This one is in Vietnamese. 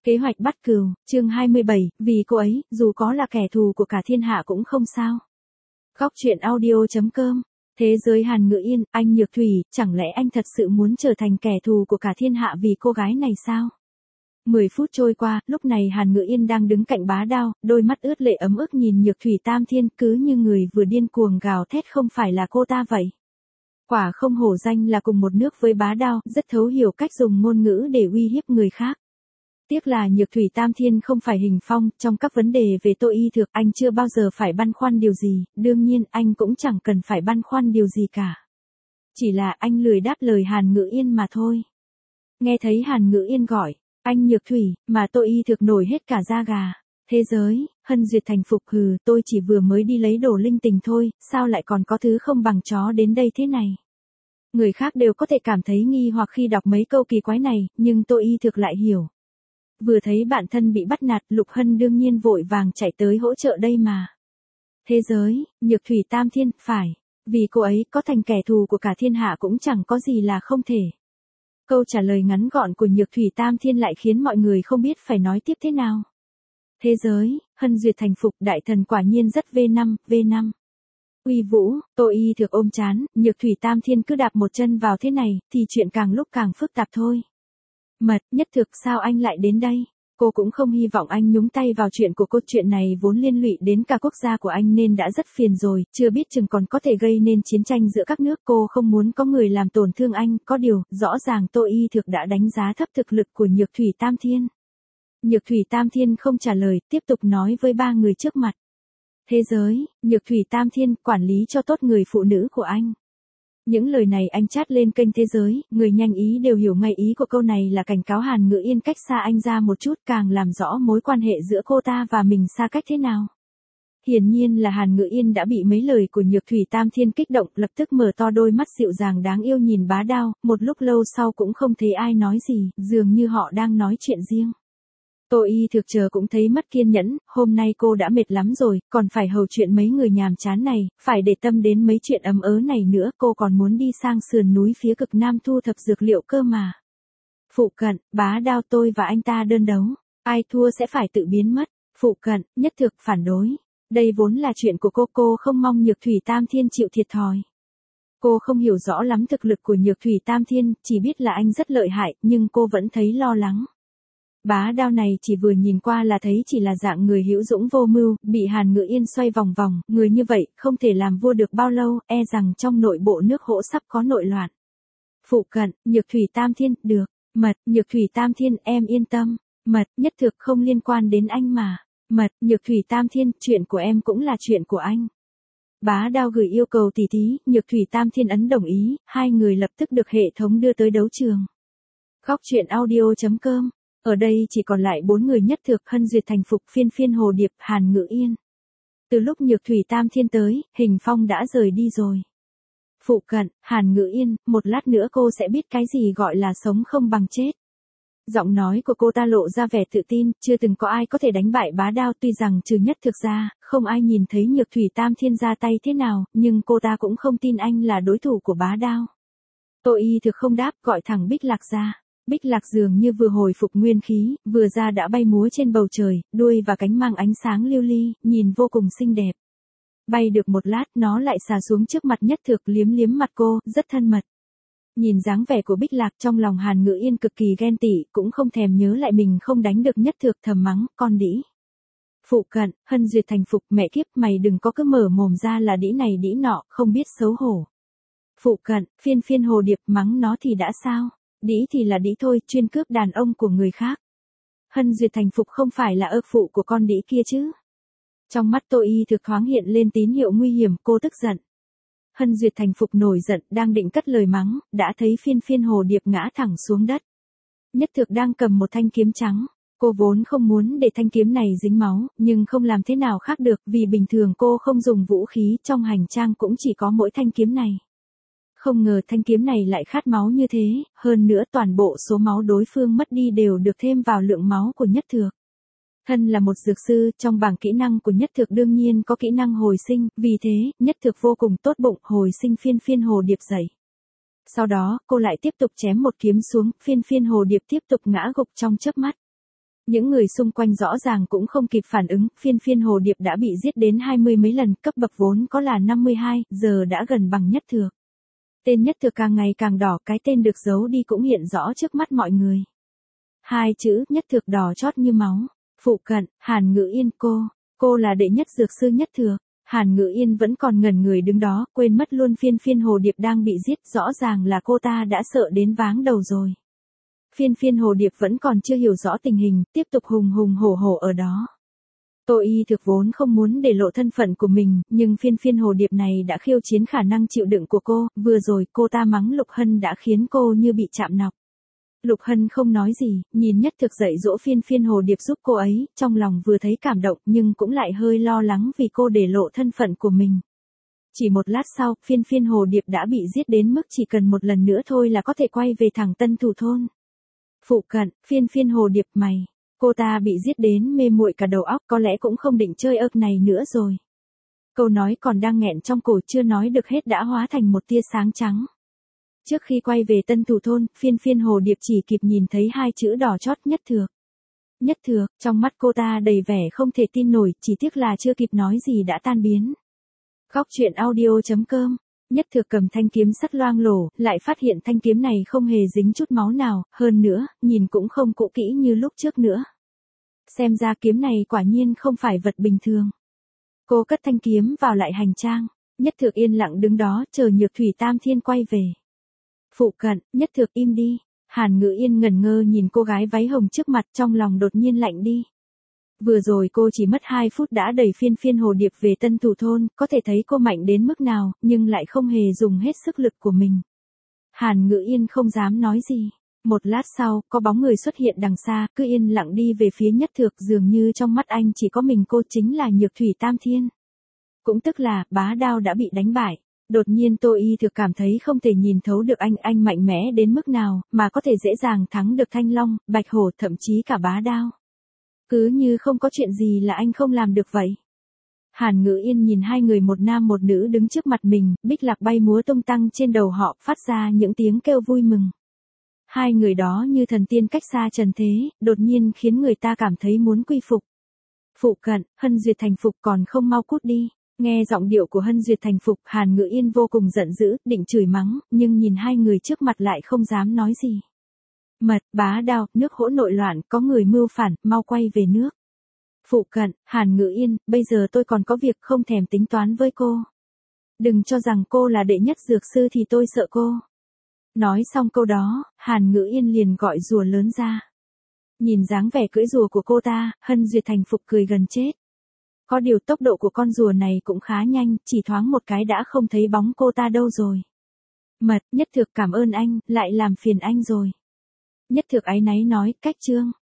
Kế hoạch bắt cừu, chương 27, vì cô ấy, dù có là kẻ thù của cả thiên hạ cũng không sao. Góc truyện audio.com. Thế giới Hàn Ngự Yên, anh Nhược Thủy, chẳng lẽ anh thật sự muốn trở thành kẻ thù của cả thiên hạ vì cô gái này sao? 10 phút trôi qua, lúc này Hàn Ngự Yên đang đứng cạnh Bá Đao, đôi mắt ướt lệ ấm ức nhìn Nhược Thủy Tam Thiên cứ như người vừa điên cuồng gào thét không phải là cô ta vậy. Quả không hổ danh là cùng một nước với Bá Đao, rất thấu hiểu cách dùng ngôn ngữ để uy hiếp người khác. Tiếc là Nhược Thủy Tam Thiên không phải Hình Phong, trong các vấn đề về Tô Y Thược anh chưa bao giờ phải băn khoăn điều gì, đương nhiên anh cũng chẳng cần phải băn khoăn điều gì cả. Chỉ là anh lười đáp lời Hàn Ngự Yên mà thôi. Nghe thấy Hàn Ngự Yên gọi, anh Nhược Thủy, mà Tô Y Thược nổi hết cả da gà. Thế giới, Hân Duyệt thành phục hừ, tôi chỉ vừa mới đi lấy đồ linh tinh thôi, sao lại còn có thứ không bằng chó đến đây thế này. Người khác đều có thể cảm thấy nghi hoặc khi đọc mấy câu kỳ quái này, nhưng Tô Y Thược lại hiểu. Vừa thấy bạn thân bị bắt nạt, Lục Hân đương nhiên vội vàng chạy tới hỗ trợ đây mà. Thế giới, Nhược Thủy Tam Thiên, phải, vì cô ấy có thành kẻ thù của cả thiên hạ cũng chẳng có gì là không thể. Câu trả lời ngắn gọn của Nhược Thủy Tam Thiên lại khiến mọi người không biết phải nói tiếp thế nào. Thế giới, Hân Duyệt thành phục, đại thần quả nhiên rất V5. Uy vũ, Tô Y Thược ôm chán, Nhược Thủy Tam Thiên cứ đạp một chân vào thế này, thì chuyện càng lúc càng phức tạp thôi. Mật, Nhất Thực sao anh lại đến đây? Cô cũng không hy vọng anh nhúng tay vào chuyện của cô, chuyện này vốn liên lụy đến cả quốc gia của anh nên đã rất phiền rồi, chưa biết chừng còn có thể gây nên chiến tranh giữa các nước. Cô không muốn có người làm tổn thương anh, có điều, rõ ràng Tô Y Thược đã đánh giá thấp thực lực của Nhược Thủy Tam Thiên. Nhược Thủy Tam Thiên không trả lời, tiếp tục nói với ba người trước mặt. Thế giới, Nhược Thủy Tam Thiên, quản lý cho tốt người phụ nữ của anh. Những lời này anh chát lên kênh Thế Giới, người nhanh ý đều hiểu ngay ý của câu này là cảnh cáo Hàn Ngự Yên cách xa anh ra một chút, càng làm rõ mối quan hệ giữa cô ta và mình xa cách thế nào. Hiển nhiên là Hàn Ngự Yên đã bị mấy lời của Nhược Thủy Tam Thiên kích động, lập tức mở to đôi mắt dịu dàng đáng yêu nhìn Bá Đao, một lúc lâu sau cũng không thấy ai nói gì, dường như họ đang nói chuyện riêng. Tô Y Thược chờ cũng thấy mất kiên nhẫn, hôm nay cô đã mệt lắm rồi, còn phải hầu chuyện mấy người nhàm chán này, phải để tâm đến mấy chuyện ấm ớ này nữa, cô còn muốn đi sang sườn núi phía cực nam thu thập dược liệu cơ mà. Phụ cận, Bá Đao, tôi và anh ta đơn đấu, ai thua sẽ phải tự biến mất. Phụ cận, Nhất Thực phản đối. Đây vốn là chuyện của cô không mong Nhược Thủy Tam Thiên chịu thiệt thòi. Cô không hiểu rõ lắm thực lực của Nhược Thủy Tam Thiên, chỉ biết là anh rất lợi hại, nhưng cô vẫn thấy lo lắng. Bá Đao này chỉ vừa nhìn qua là thấy chỉ là dạng người hữu dũng vô mưu, bị Hàn Ngự Yên xoay vòng vòng, người như vậy không thể làm vua được bao lâu, e rằng trong nội bộ nước Hỗ sắp có nội loạn. Phụ cận, Nhược Thủy Tam Thiên, được, Mật, Nhược Thủy Tam Thiên, em yên tâm, Mật, Nhất Thực không liên quan đến anh mà, Mật, Nhược Thủy Tam Thiên, chuyện của em cũng là chuyện của anh. Bá Đao gửi yêu cầu tỉ thí, Nhược Thủy Tam Thiên ấn đồng ý, hai người lập tức được hệ thống đưa tới đấu trường. Góc truyện audio.com. Ở đây chỉ còn lại 4 người Nhất Thực, Hân Duyệt thành phục, Phiên Hồ Điệp, Hàn Ngự Yên. Từ lúc Nhược Thủy Tam Thiên tới, Hình Phong đã rời đi rồi. Phụ cận, Hàn Ngự Yên, một lát nữa cô sẽ biết cái gì gọi là sống không bằng chết. Giọng nói của cô ta lộ ra vẻ tự tin, chưa từng có ai có thể đánh bại Bá Đao, tuy rằng trừ Nhất Thực ra, không ai nhìn thấy Nhược Thủy Tam Thiên ra tay thế nào, nhưng cô ta cũng không tin anh là đối thủ của Bá Đao. Tô Y Thực không đáp, gọi thẳng Bích Lạc ra. Bích Lạc dường như vừa hồi phục nguyên khí, vừa ra đã bay múa trên bầu trời, đuôi và cánh mang ánh sáng lưu ly, nhìn vô cùng xinh đẹp. Bay được một lát, nó lại xà xuống trước mặt Nhất Thực, liếm mặt cô, rất thân mật. Nhìn dáng vẻ của Bích Lạc, trong lòng Hàn Ngự Yên cực kỳ ghen tị, cũng không thèm nhớ lại mình không đánh được Nhất Thực, thầm mắng, con đĩ. Phụ cận, Hân Duyệt thành phục, mẹ kiếp, mày đừng có cứ mở mồm ra là đĩ này đĩ nọ, không biết xấu hổ. Phụ cận, Phiên Hồ Điệp, mắng nó thì đã sao? Đĩ thì là đĩ thôi, chuyên cướp đàn ông của người khác. Hân Duyệt thành phục không phải là ơ phụ của con đĩ kia chứ. Trong mắt Tô Y Thực thoáng hiện lên tín hiệu nguy hiểm, cô tức giận. Hân Duyệt thành phục nổi giận, đang định cất lời mắng, đã thấy Phiên Hồ Điệp ngã thẳng xuống đất. Nhất Thực đang cầm một thanh kiếm trắng. Cô vốn không muốn để thanh kiếm này dính máu, nhưng không làm thế nào khác được, vì bình thường cô không dùng vũ khí, trong hành trang cũng chỉ có mỗi thanh kiếm này. Không ngờ thanh kiếm này lại khát máu như thế, hơn nữa toàn bộ số máu đối phương mất đi đều được thêm vào lượng máu của Nhất Thực. Thân là một dược sư, trong bảng kỹ năng của Nhất Thực đương nhiên có kỹ năng hồi sinh, vì thế, Nhất Thực vô cùng tốt bụng hồi sinh Phiên Hồ Điệp dậy. Sau đó, cô lại tiếp tục chém một kiếm xuống, Phiên Hồ Điệp tiếp tục ngã gục trong chớp mắt. Những người xung quanh rõ ràng cũng không kịp phản ứng, phiên hồ điệp đã bị giết đến 20 mấy lần, cấp bậc vốn có là 52, giờ đã gần bằng nhất thược. Tên nhất thược càng ngày càng đỏ, cái tên được giấu đi cũng hiện rõ trước mắt mọi người. Hai chữ nhất thược đỏ chót như máu. Phụ cận, Hàn Ngữ Yên cô là đệ nhất dược sư nhất thược. Hàn Ngữ Yên vẫn còn ngẩn người đứng đó, quên mất luôn phiên hồ điệp đang bị giết, rõ ràng là cô ta đã sợ đến váng đầu rồi. Phiên hồ điệp vẫn còn chưa hiểu rõ tình hình, tiếp tục hùng hổ ở đó. Tô Y thực vốn không muốn để lộ thân phận của mình, nhưng phiên hồ điệp này đã khiêu chiến khả năng chịu đựng của cô, vừa rồi cô ta mắng Lục Hân đã khiến cô như bị chạm nọc. Lục Hân không nói gì, nhìn nhất thực dạy dỗ phiên hồ điệp giúp cô ấy, trong lòng vừa thấy cảm động nhưng cũng lại hơi lo lắng vì cô để lộ thân phận của mình. Chỉ một lát sau, phiên hồ điệp đã bị giết đến mức chỉ cần một lần nữa thôi là có thể quay về thẳng Tân Thủ Thôn. Phụ cận, phiên hồ điệp mày. Cô ta bị giết đến mê muội cả đầu óc, có lẽ cũng không định chơi ớc này nữa rồi. Câu nói còn đang nghẹn trong cổ chưa nói được hết đã hóa thành một tia sáng trắng. Trước khi quay về Tân Thủ Thôn, phiên hồ điệp chỉ kịp nhìn thấy hai chữ đỏ chót nhất thược. Nhất thược, trong mắt cô ta đầy vẻ không thể tin nổi, chỉ tiếc là chưa kịp nói gì đã tan biến. Góc truyện audio.com. Nhất thược cầm thanh kiếm sắt loang lổ, lại phát hiện thanh kiếm này không hề dính chút máu nào, hơn nữa, nhìn cũng không cũ kỹ như lúc trước nữa. Xem ra kiếm này quả nhiên không phải vật bình thường. Cô cất thanh kiếm vào lại hành trang. Nhất thược yên lặng đứng đó chờ Nhược Thủy Tam Thiên quay về. Phụ cận, nhất thược im đi. Hàn Ngữ Yên ngẩn ngơ nhìn cô gái váy hồng trước mặt, trong lòng đột nhiên lạnh đi. Vừa rồi cô chỉ mất 2 phút đã đẩy phiên hồ điệp về Tân Thủ Thôn, có thể thấy cô mạnh đến mức nào, nhưng lại không hề dùng hết sức lực của mình. Hàn Ngữ Yên không dám nói gì. Một lát sau, có bóng người xuất hiện đằng xa, cứ yên lặng đi về phía nhất thược, dường như trong mắt anh chỉ có mình cô chính là Nhược Thủy Tam Thiên. Cũng tức là, bá đao đã bị đánh bại. Đột nhiên Tô Y thực cảm thấy không thể nhìn thấu được anh mạnh mẽ đến mức nào, mà có thể dễ dàng thắng được Thanh Long, Bạch Hổ, thậm chí cả bá đao. Cứ như không có chuyện gì là anh không làm được vậy. Hàn Ngữ Yên nhìn hai người một nam một nữ đứng trước mặt mình, bích lạc bay múa tung tăng trên đầu họ, phát ra những tiếng kêu vui mừng. Hai người đó như thần tiên cách xa trần thế, đột nhiên khiến người ta cảm thấy muốn quy phục. Phụ cận, Hân Duyệt Thành phục còn không mau cút đi. Nghe giọng điệu của Hân Duyệt Thành phục, Hàn Ngữ Yên vô cùng giận dữ, định chửi mắng, nhưng nhìn hai người trước mặt lại không dám nói gì. Mật, bá đao, nước hỗn nội loạn, có người mưu phản, mau quay về nước. Phụ cận, Hàn Ngữ Yên, bây giờ tôi còn có việc không thèm tính toán với cô. Đừng cho rằng cô là đệ nhất dược sư thì tôi sợ cô. Nói xong câu đó, Hàn Ngữ Yên liền gọi rùa lớn ra. Nhìn dáng vẻ cưỡi rùa của cô ta, Hân Duyệt Thành phục cười gần chết. Có điều tốc độ của con rùa này cũng khá nhanh, chỉ thoáng một cái đã không thấy bóng cô ta đâu rồi. Mật, nhất thược cảm ơn anh, lại làm phiền anh rồi. Nhất thược áy náy nói, cách trương.